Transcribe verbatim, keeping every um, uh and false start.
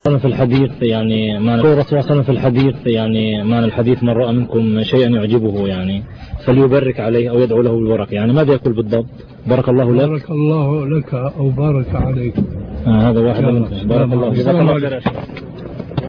في الحديث يعني معنى الرسول صلى في الحديث يعني معنى الحديث من رأى منكم شيئا يعجبه يعني فليبرك عليه أو يدعو له بالبركة، يعني ماذا يقول بالضبط؟ بارك الله لك. بارك الله لك أو بارك عليك. آه هذا واحد منهم. بارك الله.